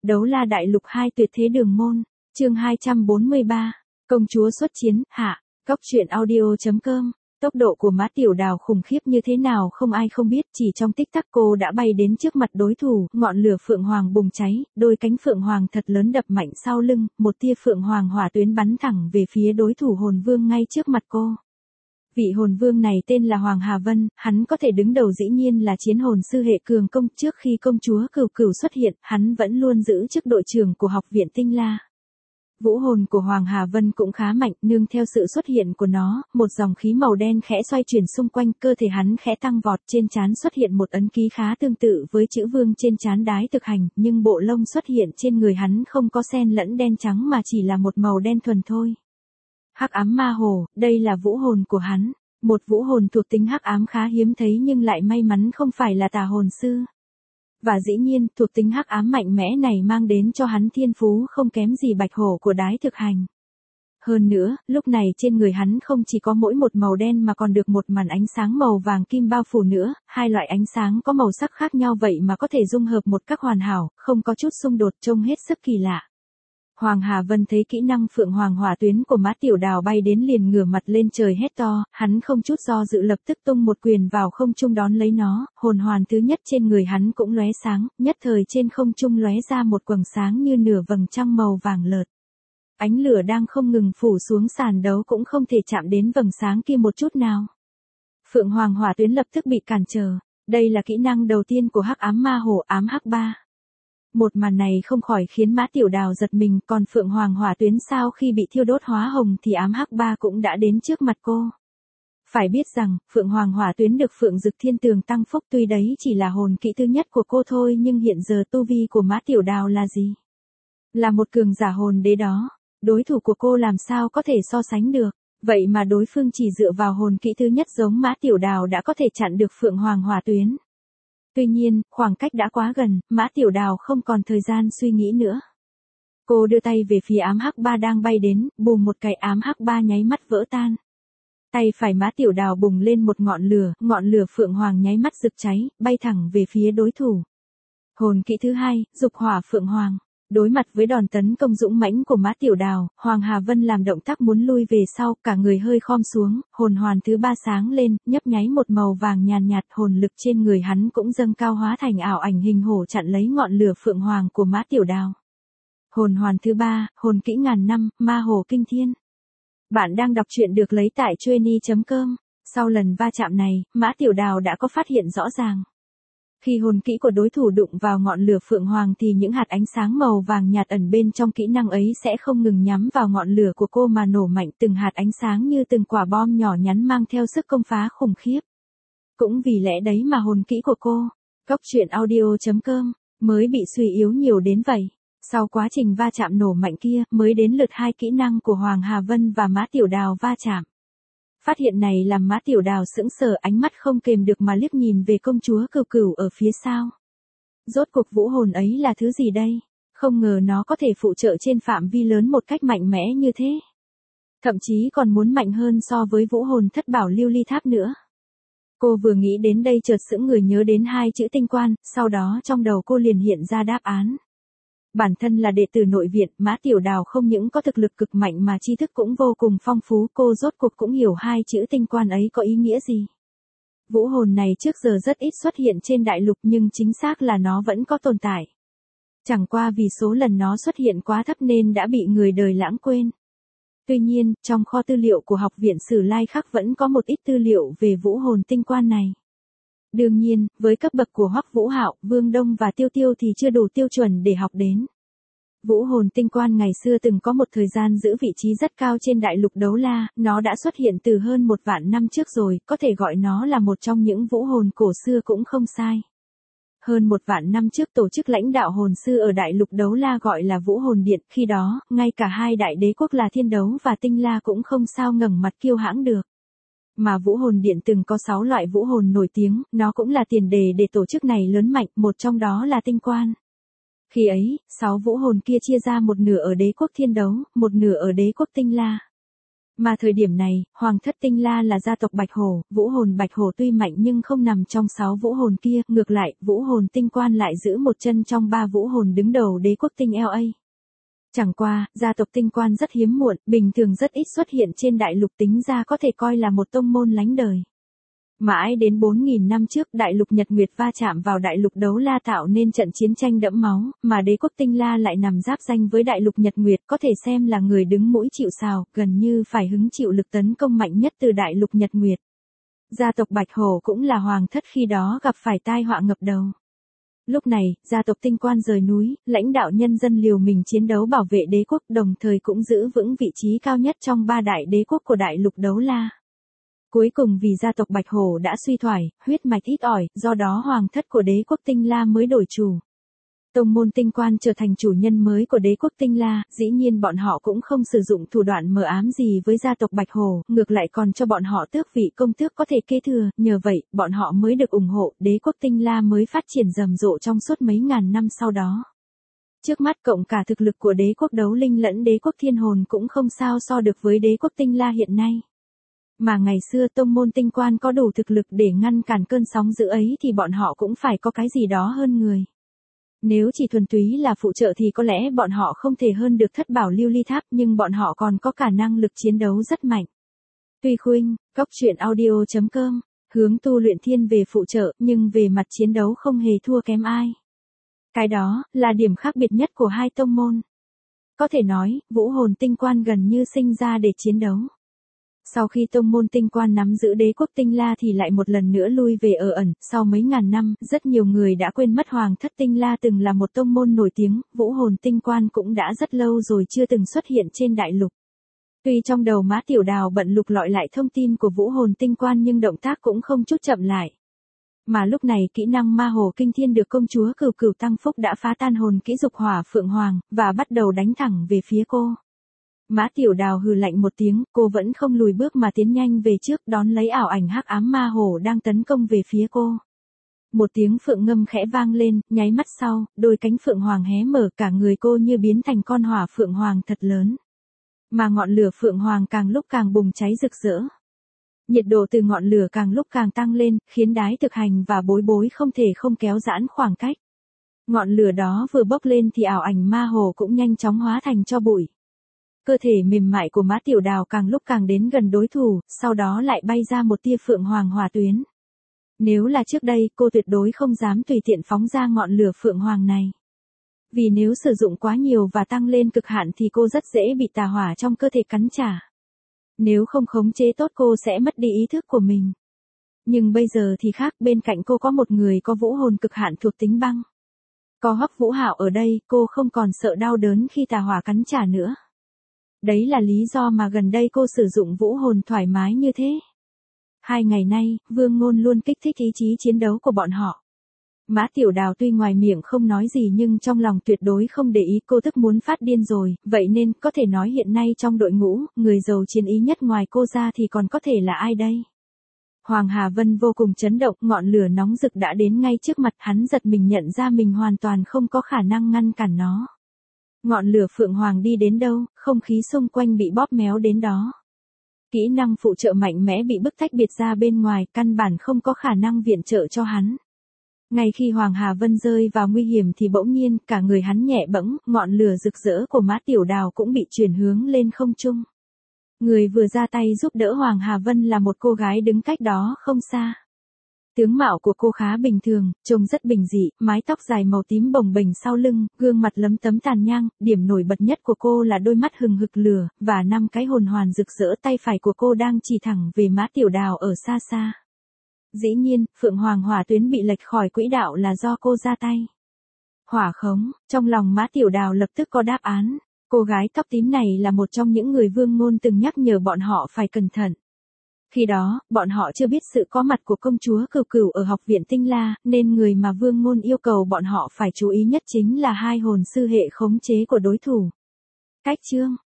Đấu La Đại Lục 2 Tuyệt Thế Đường Môn, chương 243, Công chúa xuất chiến, hạ, Cóc truyện audio.com. Tốc độ của Mã Tiểu Đào khủng khiếp như thế nào không ai không biết, chỉ trong tích tắc cô đã bay đến trước mặt đối thủ, ngọn lửa phượng hoàng bùng cháy, đôi cánh phượng hoàng thật lớn đập mạnh sau lưng, một tia phượng hoàng hỏa tuyến bắn thẳng về phía đối thủ hồn vương ngay trước mặt cô. Vị hồn vương này tên là Hoàng Hà Vân, hắn có thể đứng đầu dĩ nhiên là chiến hồn sư hệ cường công. Trước khi công chúa Cửu Cửu xuất hiện, hắn vẫn luôn giữ chức đội trưởng của học viện Tinh La. Vũ hồn của Hoàng Hà Vân cũng khá mạnh, nương theo sự xuất hiện của nó, một dòng khí màu đen khẽ xoay chuyển xung quanh, cơ thể hắn khẽ tăng vọt, trên trán xuất hiện một ấn ký khá tương tự với chữ vương trên trán Đái Thực Hành, nhưng bộ lông xuất hiện trên người hắn không có xen lẫn đen trắng mà chỉ là một màu đen thuần thôi. Hắc ám ma hồ, đây là vũ hồn của hắn, một vũ hồn thuộc tính hắc ám khá hiếm thấy nhưng lại may mắn không phải là tà hồn sư. Và dĩ nhiên, thuộc tính hắc ám mạnh mẽ này mang đến cho hắn thiên phú không kém gì bạch hổ của Đái Thực Hành. Hơn nữa, lúc này trên người hắn không chỉ có mỗi một màu đen mà còn được một màn ánh sáng màu vàng kim bao phủ nữa, hai loại ánh sáng có màu sắc khác nhau vậy mà có thể dung hợp một cách hoàn hảo, không có chút xung đột, trông hết sức kỳ lạ. Hoàng Hà Vân thấy kỹ năng Phượng Hoàng Hỏa Tuyến của Mã Tiểu Đào bay đến liền ngửa mặt lên trời hét to, hắn không chút do dự lập tức tung một quyền vào không trung đón lấy nó, hồn hoàn thứ nhất trên người hắn cũng lóe sáng, nhất thời trên không trung lóe ra một quầng sáng như nửa vầng trăng màu vàng lợt. Ánh lửa đang không ngừng phủ xuống sàn đấu cũng không thể chạm đến vầng sáng kia một chút nào. Phượng Hoàng Hỏa Tuyến lập tức bị cản trở, đây là kỹ năng đầu tiên của Hắc Ám Ma Hổ Ám Hắc Ba. Một màn này không khỏi khiến Mã Tiểu Đào giật mình, còn Phượng Hoàng Hỏa Tuyến sau khi bị thiêu đốt hóa hồng thì Ám Hắc Ba cũng đã đến trước mặt cô. Phải biết rằng, Phượng Hoàng Hỏa Tuyến được Phượng Dực Thiên Tường tăng phúc, tuy đấy chỉ là hồn kỹ thứ nhất của cô thôi nhưng hiện giờ tu vi của Mã Tiểu Đào là gì? Là một cường giả hồn đế đó, đối thủ của cô làm sao có thể so sánh được, vậy mà đối phương chỉ dựa vào hồn kỹ thứ nhất giống Mã Tiểu Đào đã có thể chặn được Phượng Hoàng Hỏa Tuyến. Tuy nhiên, khoảng cách đã quá gần, Mã Tiểu Đào không còn thời gian suy nghĩ nữa. Cô đưa tay về phía Ám Hắc Ba đang bay đến, bùm một cái Ám Hắc Ba nháy mắt vỡ tan. Tay phải Mã Tiểu Đào bùng lên một ngọn lửa Phượng Hoàng nháy mắt rực cháy, bay thẳng về phía đối thủ. Hồn kỹ thứ hai, Dục Hỏa Phượng Hoàng. Đối mặt với đòn tấn công dũng mãnh của Mã Tiểu Đào, Hoàng Hà Vân làm động tác muốn lui về sau, cả người hơi khom xuống, hồn hoàn thứ ba sáng lên, nhấp nháy một màu vàng nhàn nhạt, hồn lực trên người hắn cũng dâng cao hóa thành ảo ảnh hình hổ chặn lấy ngọn lửa Phượng Hoàng của Mã Tiểu Đào. Hồn hoàn thứ ba, hồn kỹ ngàn năm, Ma Hồ Kinh Thiên. Bạn đang đọc truyện được lấy tại Chueny.com. Sau lần va chạm này, Mã Tiểu Đào đã có phát hiện rõ ràng. Khi hồn kỹ của đối thủ đụng vào ngọn lửa Phượng Hoàng thì những hạt ánh sáng màu vàng nhạt ẩn bên trong kỹ năng ấy sẽ không ngừng nhắm vào ngọn lửa của cô mà nổ mạnh, từng hạt ánh sáng như từng quả bom nhỏ nhắn mang theo sức công phá khủng khiếp. Cũng vì lẽ đấy mà hồn kỹ của cô, Cóc truyện audio.com, mới bị suy yếu nhiều đến vậy. Sau quá trình va chạm nổ mạnh kia, mới đến lượt hai kỹ năng của Hoàng Hà Vân và Mã Tiểu Đào va chạm. Phát hiện này làm Mã Tiểu Đào sững sờ, ánh mắt không kềm được mà liếc nhìn về công chúa Cửu Cửu ở phía sau. Rốt cuộc vũ hồn ấy là thứ gì đây? Không ngờ nó có thể phụ trợ trên phạm vi lớn một cách mạnh mẽ như thế. Thậm chí còn muốn mạnh hơn so với vũ hồn thất bảo lưu ly tháp nữa. Cô vừa nghĩ đến đây chợt sững người nhớ đến hai chữ tinh quan, sau đó trong đầu cô liền hiện ra đáp án. Bản thân là đệ tử nội viện, Mã Tiểu Đào không những có thực lực cực mạnh mà tri thức cũng vô cùng phong phú, cô rốt cuộc cũng hiểu hai chữ tinh quan ấy có ý nghĩa gì. Vũ hồn này trước giờ rất ít xuất hiện trên đại lục nhưng chính xác là nó vẫn có tồn tại. Chẳng qua vì số lần nó xuất hiện quá thấp nên đã bị người đời lãng quên. Tuy nhiên, trong kho tư liệu của học viện Sử Lai Khắc vẫn có một ít tư liệu về vũ hồn tinh quan này. Đương nhiên, với cấp bậc của Hoắc Vũ Hạo, Vương Đông và Tiêu Tiêu thì chưa đủ tiêu chuẩn để học đến. Vũ hồn tinh quan ngày xưa từng có một thời gian giữ vị trí rất cao trên đại lục Đấu La, nó đã xuất hiện từ hơn 1 vạn năm trước rồi, có thể gọi nó là một trong những vũ hồn cổ xưa cũng không sai. Hơn 1 vạn năm trước tổ chức lãnh đạo hồn sư ở đại lục Đấu La gọi là Vũ Hồn Điện, khi đó, ngay cả hai đại đế quốc là Thiên Đấu và Tinh La cũng không sao ngẩng mặt kiêu hãnh được. Mà Vũ Hồn Điện từng có 6 loại vũ hồn nổi tiếng, nó cũng là tiền đề để tổ chức này lớn mạnh, một trong đó là tinh quan. Khi ấy, 6 vũ hồn kia chia ra một nửa ở đế quốc Thiên Đấu, một nửa ở đế quốc Tinh La. Mà thời điểm này, Hoàng thất Tinh La là gia tộc Bạch Hổ, vũ hồn Bạch Hổ tuy mạnh nhưng không nằm trong 6 vũ hồn kia, ngược lại, vũ hồn Tinh Quan lại giữ một chân trong 3 vũ hồn đứng đầu đế quốc Tinh LA. Chẳng qua, gia tộc Tinh Quan rất hiếm muộn, bình thường rất ít xuất hiện trên đại lục, tính ra có thể coi là một tông môn lánh đời. Mãi đến 4.000 năm trước, đại lục Nhật Nguyệt va chạm vào đại lục Đấu La tạo nên trận chiến tranh đẫm máu, mà đế quốc Tinh La lại nằm giáp danh với đại lục Nhật Nguyệt, có thể xem là người đứng mũi chịu sào, gần như phải hứng chịu lực tấn công mạnh nhất từ đại lục Nhật Nguyệt. Gia tộc Bạch Hổ cũng là hoàng thất khi đó gặp phải tai họa ngập đầu. Lúc này, gia tộc Tinh Quan rời núi, lãnh đạo nhân dân liều mình chiến đấu bảo vệ đế quốc, đồng thời cũng giữ vững vị trí cao nhất trong 3 đại đế quốc của đại lục Đấu La. Cuối cùng vì gia tộc Bạch Hổ đã suy thoái, huyết mạch ít ỏi, do đó hoàng thất của đế quốc Tinh La mới đổi chủ. Tông môn Tinh Quan trở thành chủ nhân mới của đế quốc Tinh La, dĩ nhiên bọn họ cũng không sử dụng thủ đoạn mờ ám gì với gia tộc Bạch Hổ, ngược lại còn cho bọn họ tước vị công tước có thể kế thừa, nhờ vậy, bọn họ mới được ủng hộ, đế quốc Tinh La mới phát triển rầm rộ trong suốt mấy ngàn năm sau đó. Trước mắt cộng cả thực lực của đế quốc Đấu Linh lẫn đế quốc Thiên Hồn cũng không sao so được với đế quốc Tinh La hiện nay. Mà ngày xưa tông môn Tinh Quan có đủ thực lực để ngăn cản cơn sóng dữ ấy thì bọn họ cũng phải có cái gì đó hơn người. Nếu chỉ thuần túy là phụ trợ thì có lẽ bọn họ không thể hơn được Thất Bảo Lưu Ly Tháp, nhưng bọn họ còn có cả năng lực chiến đấu rất mạnh. Tuy Khuynh, Goctruyện.audio.com, hướng tu luyện thiên về phụ trợ, nhưng về mặt chiến đấu không hề thua kém ai. Cái đó là điểm khác biệt nhất của hai tông môn. Có thể nói, vũ hồn Tinh Quan gần như sinh ra để chiến đấu. Sau khi tông môn Tinh Quan nắm giữ đế quốc Tinh La thì lại một lần nữa lui về ở ẩn, sau mấy ngàn năm, rất nhiều người đã quên mất Hoàng thất Tinh La từng là một tông môn nổi tiếng, vũ hồn Tinh Quan cũng đã rất lâu rồi chưa từng xuất hiện trên đại lục. Tuy trong đầu Mã Tiểu Đào bận lục lọi lại thông tin của vũ hồn Tinh Quan nhưng động tác cũng không chút chậm lại. Mà lúc này kỹ năng ma hồ kinh thiên được công chúa Cửu Cửu Tăng Phúc đã phá tan hồn kỹ dục hỏa phượng hoàng, và bắt đầu đánh thẳng về phía cô. Mã Tiểu Đào hừ lạnh một tiếng, cô vẫn không lùi bước mà tiến nhanh về trước, đón lấy ảo ảnh hắc ám ma hồ đang tấn công về phía cô. Một tiếng phượng ngâm khẽ vang lên, nháy mắt sau, đôi cánh phượng hoàng hé mở, cả người cô như biến thành con hỏa phượng hoàng thật lớn. Mà ngọn lửa phượng hoàng càng lúc càng bùng cháy rực rỡ. Nhiệt độ từ ngọn lửa càng lúc càng tăng lên, khiến Đái Thực Hành và Bối Bối không thể không kéo giãn khoảng cách. Ngọn lửa đó vừa bốc lên thì ảo ảnh ma hồ cũng nhanh chóng hóa thành tro bụi. Cơ thể mềm mại của Mã Tiểu Đào càng lúc càng đến gần đối thủ, sau đó lại bay ra một tia phượng hoàng hỏa tuyến. Nếu là trước đây, cô tuyệt đối không dám tùy tiện phóng ra ngọn lửa phượng hoàng này. Vì nếu sử dụng quá nhiều và tăng lên cực hạn thì cô rất dễ bị tà hỏa trong cơ thể cắn trả. Nếu không khống chế tốt cô sẽ mất đi ý thức của mình. Nhưng bây giờ thì khác, bên cạnh cô có một người có vũ hồn cực hạn thuộc tính băng. Có Hoắc Vũ Hạo ở đây, cô không còn sợ đau đớn khi tà hỏa cắn trả nữa. Đấy là lý do mà gần đây cô sử dụng vũ hồn thoải mái như thế. 2 ngày nay, Vương Ngôn luôn kích thích ý chí chiến đấu của bọn họ. Mã Tiểu Đào tuy ngoài miệng không nói gì nhưng trong lòng tuyệt đối không để ý, cô tức muốn phát điên rồi, vậy nên có thể nói hiện nay trong đội ngũ, người giàu chiến ý nhất ngoài cô ra thì còn có thể là ai đây? Hoàng Hà Vân vô cùng chấn động, ngọn lửa nóng rực đã đến ngay trước mặt, hắn giật mình nhận ra mình hoàn toàn không có khả năng ngăn cản nó. Ngọn lửa phượng hoàng đi đến đâu, không khí xung quanh bị bóp méo đến đó. Kỹ năng phụ trợ mạnh mẽ bị bức tách biệt ra bên ngoài, căn bản không có khả năng viện trợ cho hắn. Ngay khi Hoàng Hà Vân rơi vào nguy hiểm thì bỗng nhiên, cả người hắn nhẹ bẫng, ngọn lửa rực rỡ của Mã Tiểu Đào cũng bị chuyển hướng lên không trung. Người vừa ra tay giúp đỡ Hoàng Hà Vân là một cô gái đứng cách đó không xa. Tướng mạo của cô khá bình thường, trông rất bình dị, mái tóc dài màu tím bồng bềnh sau lưng, gương mặt lấm tấm tàn nhang, điểm nổi bật nhất của cô là đôi mắt hừng hực lửa, và 5 cái hồn hoàn rực rỡ, tay phải của cô đang chỉ thẳng về Mã Tiểu Đào ở xa xa. Dĩ nhiên, phượng hoàng hỏa tuyến bị lệch khỏi quỹ đạo là do cô ra tay. Hỏa khống, trong lòng Mã Tiểu Đào lập tức có đáp án. Cô gái tóc tím này là một trong những người Vương Ngôn từng nhắc nhở bọn họ phải cẩn thận. Khi đó, bọn họ chưa biết sự có mặt của công chúa Cửu Cửu ở học viện Tinh La, nên người mà Vương Ngôn yêu cầu bọn họ phải chú ý nhất chính là 2 hồn sư hệ khống chế của đối thủ. Cách chương